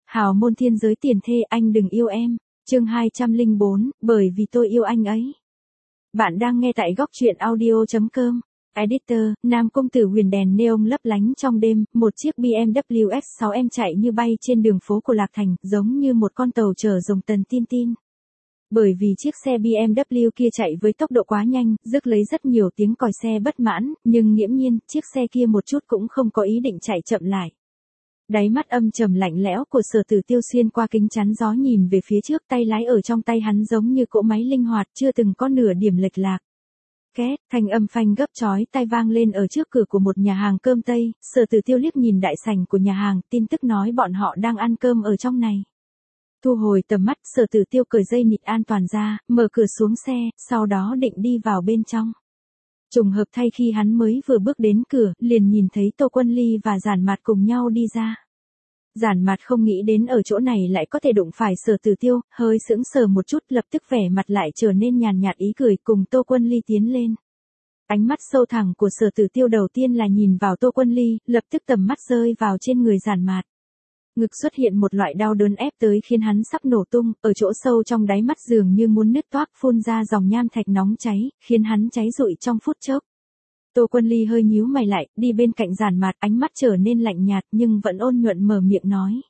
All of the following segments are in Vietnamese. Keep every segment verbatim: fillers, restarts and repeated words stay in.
Hào môn thiên giới tiền thê anh đừng yêu em, chương hai trăm lẻ bốn, bởi vì tôi yêu anh ấy. Bạn đang nghe tại góc truyện audio.com. Editor, nam công tử huyền đèn neon lấp lánh trong đêm, một chiếc bê em vê ích sáu em chạy như bay trên đường phố của Lạc Thành, giống như một con tàu chở dòng tần tin tin. Bởi vì chiếc xe bê em vê kia chạy với tốc độ quá nhanh, rước lấy rất nhiều tiếng còi xe bất mãn, nhưng nghiễm nhiên, chiếc xe kia một chút cũng không có ý định chạy chậm lại. Đáy mắt âm trầm lạnh lẽo của Sở Tử Tiêu xuyên qua kính chắn gió nhìn về phía trước, tay lái ở trong tay hắn giống như cỗ máy linh hoạt chưa từng có nửa điểm lệch lạc. Két, thanh âm phanh gấp chói tai vang lên ở trước cửa của một nhà hàng cơm Tây, Sở Tử Tiêu liếc nhìn đại sảnh của nhà hàng, tin tức nói bọn họ đang ăn cơm ở trong này. Thu hồi tầm mắt, Sở Tử Tiêu cởi dây nịt an toàn ra, mở cửa xuống xe, sau đó định đi vào bên trong. Trùng hợp thay khi hắn mới vừa bước đến cửa, liền nhìn thấy Tô Quân Ly và Giản Mạt cùng nhau đi ra. Giản Mạt không nghĩ đến ở chỗ này lại có thể đụng phải Sở Tử Tiêu, hơi sững sờ một chút, lập tức vẻ mặt lại trở nên nhàn nhạt ý cười, cùng Tô Quân Ly tiến lên. Ánh mắt sâu thẳm của Sở Tử Tiêu đầu tiên là nhìn vào Tô Quân Ly, lập tức tầm mắt rơi vào trên người Giản Mạt. Ngực xuất hiện một loại đau đớn ép tới khiến hắn sắp nổ tung, ở chỗ sâu trong đáy mắt dường như muốn nứt toác, phun ra dòng nham thạch nóng cháy, khiến hắn cháy rụi trong phút chốc. Tô Quân Ly hơi nhíu mày lại, đi bên cạnh Giản Mạt, ánh mắt trở nên lạnh nhạt nhưng vẫn ôn nhuận mở miệng nói.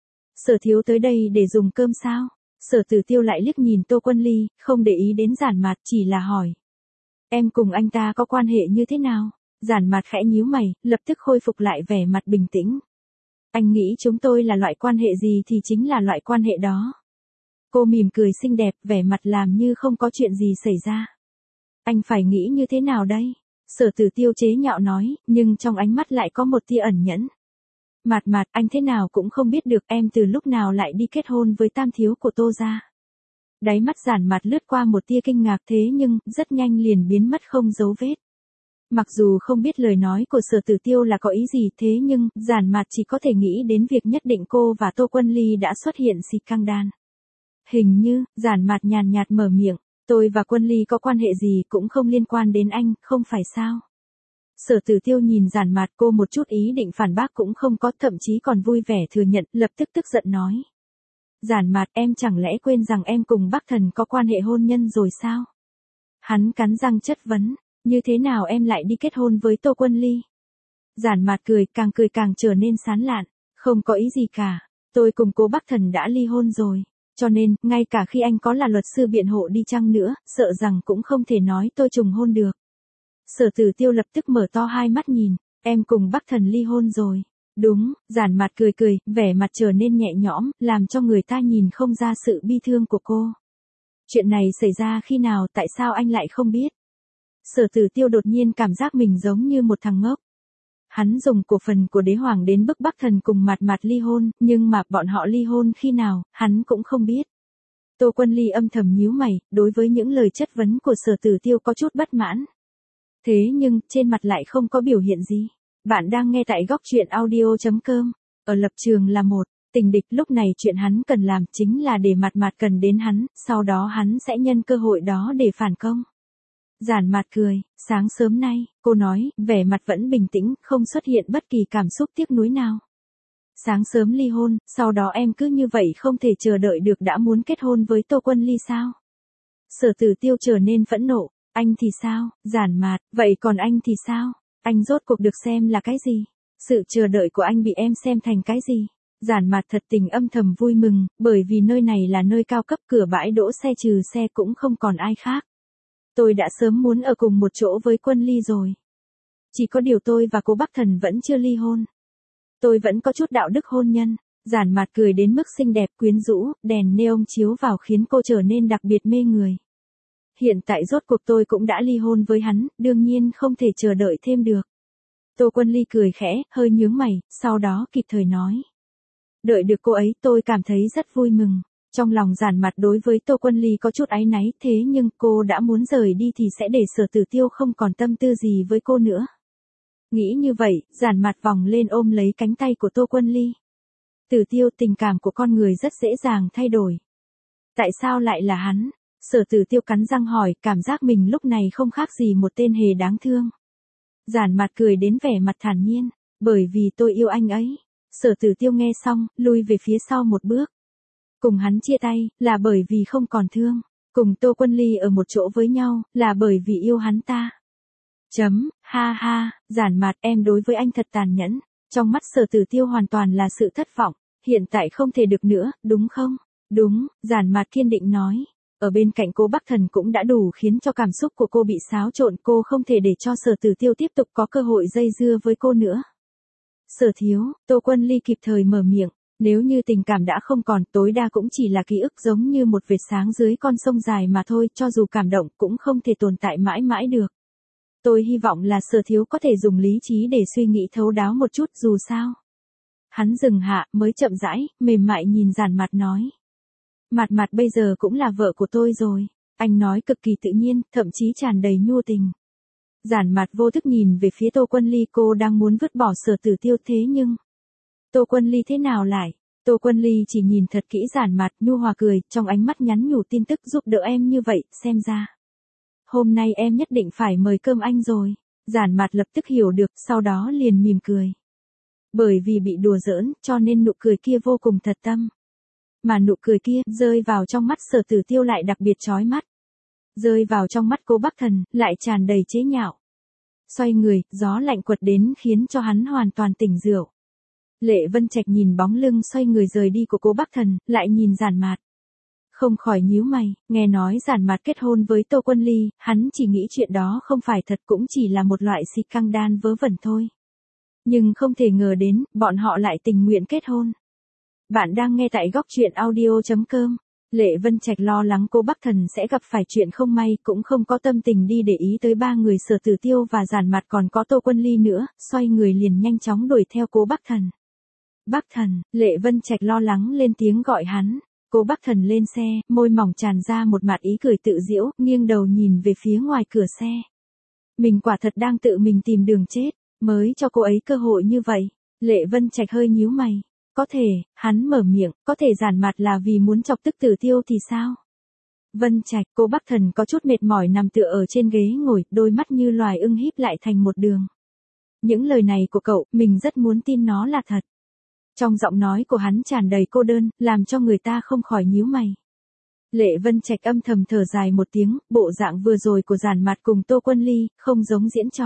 Sở thiếu tới đây để dùng cơm sao? Sở Tử Tiêu lại liếc nhìn Tô Quân Ly, không để ý đến Giản Mạt, chỉ là hỏi. Em cùng anh ta có quan hệ như thế nào? Giản Mạt khẽ nhíu mày, lập tức khôi phục lại vẻ mặt bình tĩnh. Anh nghĩ chúng tôi là loại quan hệ gì thì chính là loại quan hệ đó. Cô mỉm cười xinh đẹp, vẻ mặt làm như không có chuyện gì xảy ra. Anh phải nghĩ như thế nào đây? Sở Tử Tiêu chế nhạo nói, nhưng trong ánh mắt lại có một tia ẩn nhẫn. Mạt Mạt, anh thế nào cũng không biết được em từ lúc nào lại đi kết hôn với tam thiếu của Tô gia. Đáy mắt Giản Mạt lướt qua một tia kinh ngạc, thế nhưng, rất nhanh liền biến mất không dấu vết. Mặc dù không biết lời nói của Sở Tử Tiêu là có ý gì, thế nhưng, Giản Mạt chỉ có thể nghĩ đến việc nhất định cô và Tô Quân Ly đã xuất hiện xì căng đan. Hình như, Giản Mạt nhàn nhạt mở miệng, tôi và Quân Ly có quan hệ gì cũng không liên quan đến anh, không phải sao? Sở Tử Tiêu nhìn Giản Mạt, cô một chút ý định phản bác cũng không có, thậm chí còn vui vẻ thừa nhận, lập tức tức giận nói. Giản Mạt, em chẳng lẽ quên rằng em cùng Bắc Thần có quan hệ hôn nhân rồi sao? Hắn cắn răng chất vấn. Như thế nào em lại đi kết hôn với Tô Quân Ly? Giản Mạt cười, càng cười càng trở nên sán lạn. Không có ý gì cả. Tôi cùng cố Bắc Thần đã ly hôn rồi. Cho nên, ngay cả khi anh có là luật sư biện hộ đi chăng nữa, sợ rằng cũng không thể nói tôi trùng hôn được. Sở Tử Tiêu lập tức mở to hai mắt nhìn. Em cùng Bắc Thần ly hôn rồi. Đúng, Giản Mạt cười cười, vẻ mặt trở nên nhẹ nhõm, làm cho người ta nhìn không ra sự bi thương của cô. Chuyện này xảy ra khi nào, tại sao anh lại không biết? Sở Tử Tiêu đột nhiên cảm giác mình giống như một thằng ngốc. Hắn dùng cổ phần của đế hoàng đến bức Bắc Thần cùng Mạt Mạt ly hôn, nhưng mà bọn họ ly hôn khi nào, hắn cũng không biết. Tô Quân Ly âm thầm nhíu mày, đối với những lời chất vấn của Sở Tử Tiêu có chút bất mãn. Thế nhưng, trên mặt lại không có biểu hiện gì. Bạn đang nghe tại góc truyện audio.com. Ở lập trường là một, tình địch, lúc này chuyện hắn cần làm chính là để Mạt Mạt cần đến hắn, sau đó hắn sẽ nhân cơ hội đó để phản công. Giản Mạt cười, sáng sớm nay, cô nói, vẻ mặt vẫn bình tĩnh, không xuất hiện bất kỳ cảm xúc tiếc nuối nào. Sáng sớm ly hôn, sau đó em cứ như vậy không thể chờ đợi được đã muốn kết hôn với Tô Quân Ly sao? Sở Tử Tiêu trở nên phẫn nộ, anh thì sao, Giản Mạt, vậy còn anh thì sao? Anh rốt cuộc được xem là cái gì? Sự chờ đợi của anh bị em xem thành cái gì? Giản Mạt thật tình âm thầm vui mừng, bởi vì nơi này là nơi cao cấp, cửa bãi đỗ xe trừ xe cũng không còn ai khác. Tôi đã sớm muốn ở cùng một chỗ với Quân Ly rồi. Chỉ có điều tôi và cô Bắc Thần vẫn chưa ly hôn. Tôi vẫn có chút đạo đức hôn nhân. Giản Mạt cười đến mức xinh đẹp quyến rũ, đèn neon chiếu vào khiến cô trở nên đặc biệt mê người. Hiện tại rốt cuộc tôi cũng đã ly hôn với hắn, đương nhiên không thể chờ đợi thêm được. Tô Quân Ly cười khẽ, hơi nhướng mày, sau đó kịp thời nói. Đợi được cô ấy tôi cảm thấy rất vui mừng. Trong lòng Giản Mạt đối với Tô Quân Ly có chút áy náy, thế nhưng cô đã muốn rời đi thì sẽ để Sở Tử Tiêu không còn tâm tư gì với cô nữa. Nghĩ như vậy, Giản Mạt vòng lên ôm lấy cánh tay của Tô Quân Ly. Tử Tiêu, tình cảm của con người rất dễ dàng thay đổi. Tại sao lại là hắn? Sở Tử Tiêu cắn răng hỏi, cảm giác mình lúc này không khác gì một tên hề đáng thương. Giản Mạt cười đến vẻ mặt thản nhiên, bởi vì tôi yêu anh ấy. Sở Tử Tiêu nghe xong, lui về phía sau một bước. Cùng hắn chia tay, là bởi vì không còn thương. Cùng Tô Quân Ly ở một chỗ với nhau, là bởi vì yêu hắn ta. Chấm, ha ha, Giản Mạt, em đối với anh thật tàn nhẫn. Trong mắt Sở Tử Tiêu hoàn toàn là sự thất vọng. Hiện tại không thể được nữa, đúng không? Đúng, Giản Mạt kiên định nói. Ở bên cạnh cô Bắc Thần cũng đã đủ khiến cho cảm xúc của cô bị xáo trộn, cô không thể để cho Sở Tử Tiêu tiếp tục có cơ hội dây dưa với cô nữa. Sở thiếu, Tô Quân Ly kịp thời mở miệng, nếu như tình cảm đã không còn, tối đa cũng chỉ là ký ức giống như một vệt sáng dưới con sông dài mà thôi, cho dù cảm động cũng không thể tồn tại mãi mãi được. Tôi hy vọng là Sở thiếu có thể dùng lý trí để suy nghĩ thấu đáo một chút, dù sao. Hắn dừng hạ, mới chậm rãi, mềm mại nhìn Giản Mạt nói. Mạt Mạt bây giờ cũng là vợ của tôi rồi. Anh nói cực kỳ tự nhiên, thậm chí tràn đầy nhu tình. Giản Mạt vô thức nhìn về phía Tô Quân Ly, cô đang muốn vứt bỏ Sở Tử Tiêu thế nhưng... Tô Quân Ly thế nào lại? Tô Quân Ly chỉ nhìn thật kỹ Giản Mạt, nhu hòa cười, trong ánh mắt nhắn nhủ tin tức, giúp đỡ em như vậy, xem ra. Hôm nay em nhất định phải mời cơm anh rồi. Giản Mạt lập tức hiểu được, sau đó liền mỉm cười. Bởi vì bị đùa giỡn, cho nên nụ cười kia vô cùng thật tâm. Mà nụ cười kia, rơi vào trong mắt Sở Tử Tiêu lại đặc biệt chói mắt. Rơi vào trong mắt cô Bắc Thần, lại tràn đầy chế nhạo. Xoay người, gió lạnh quật đến khiến cho hắn hoàn toàn tỉnh rượu. Lệ Vân Trạch nhìn bóng lưng xoay người rời đi của cô Bắc Thần, lại nhìn Giản Mạt. Không khỏi nhíu mày, nghe nói Giản Mạt kết hôn với Tô Quân Ly, hắn chỉ nghĩ chuyện đó không phải thật, cũng chỉ là một loại xì căng đan vớ vẩn thôi. Nhưng không thể ngờ đến, bọn họ lại tình nguyện kết hôn. Bạn đang nghe tại góc truyện audio chấm com. Lệ Vân Trạch lo lắng cô Bắc Thần sẽ gặp phải chuyện không may, cũng không có tâm tình đi để ý tới ba người Sở Tử Tiêu và Giản Mạt, còn có Tô Quân Ly nữa, xoay người liền nhanh chóng đuổi theo cô Bắc Thần. Bắc Thần, Lệ Vân Trạch lo lắng lên tiếng gọi hắn. Cô Bắc Thần lên xe, môi mỏng tràn ra một mặt ý cười tự giễu, nghiêng đầu nhìn về phía ngoài cửa xe. Mình quả thật đang tự mình tìm đường chết, mới cho cô ấy cơ hội như vậy. Lệ Vân Trạch hơi nhíu mày. Có thể, hắn mở miệng, có thể Giản Mạt là vì muốn chọc tức Tử Tiêu thì sao? Vân Trạch, cô Bắc Thần có chút mệt mỏi nằm tựa ở trên ghế ngồi, đôi mắt như loài ưng híp lại thành một đường. Những lời này của cậu, mình rất muốn tin nó là thật. Trong giọng nói của hắn tràn đầy cô đơn, làm cho người ta không khỏi nhíu mày. Lệ Vân Trạch âm thầm thở dài một tiếng, bộ dạng vừa rồi của Giản Mạt cùng Tô Quân Ly, không giống diễn trò.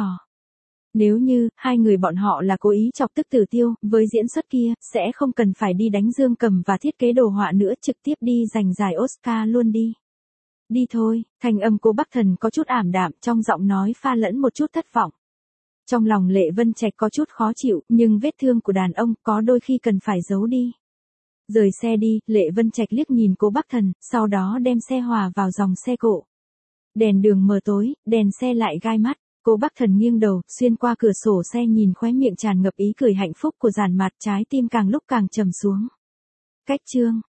Nếu như, hai người bọn họ là cố ý chọc tức Tử Tiêu, với diễn xuất kia, sẽ không cần phải đi đánh Dương Cầm và thiết kế đồ họa nữa, trực tiếp đi giành giải Oscar luôn đi. Đi thôi, thanh âm cô Bắc Thần có chút ảm đạm, trong giọng nói pha lẫn một chút thất vọng. Trong lòng Lệ Vân Trạch có chút khó chịu, nhưng vết thương của đàn ông có đôi khi cần phải giấu đi. Rời xe đi, Lệ Vân Trạch liếc nhìn cô Bắc Thần, sau đó đem xe hòa vào dòng xe cộ. Đèn đường mờ tối, đèn xe lại gai mắt. Cô Bắc Thần nghiêng đầu, xuyên qua cửa sổ xe nhìn khóe miệng tràn ngập ý cười hạnh phúc của Giản Mạt, trái tim càng lúc càng trầm xuống. Cách chương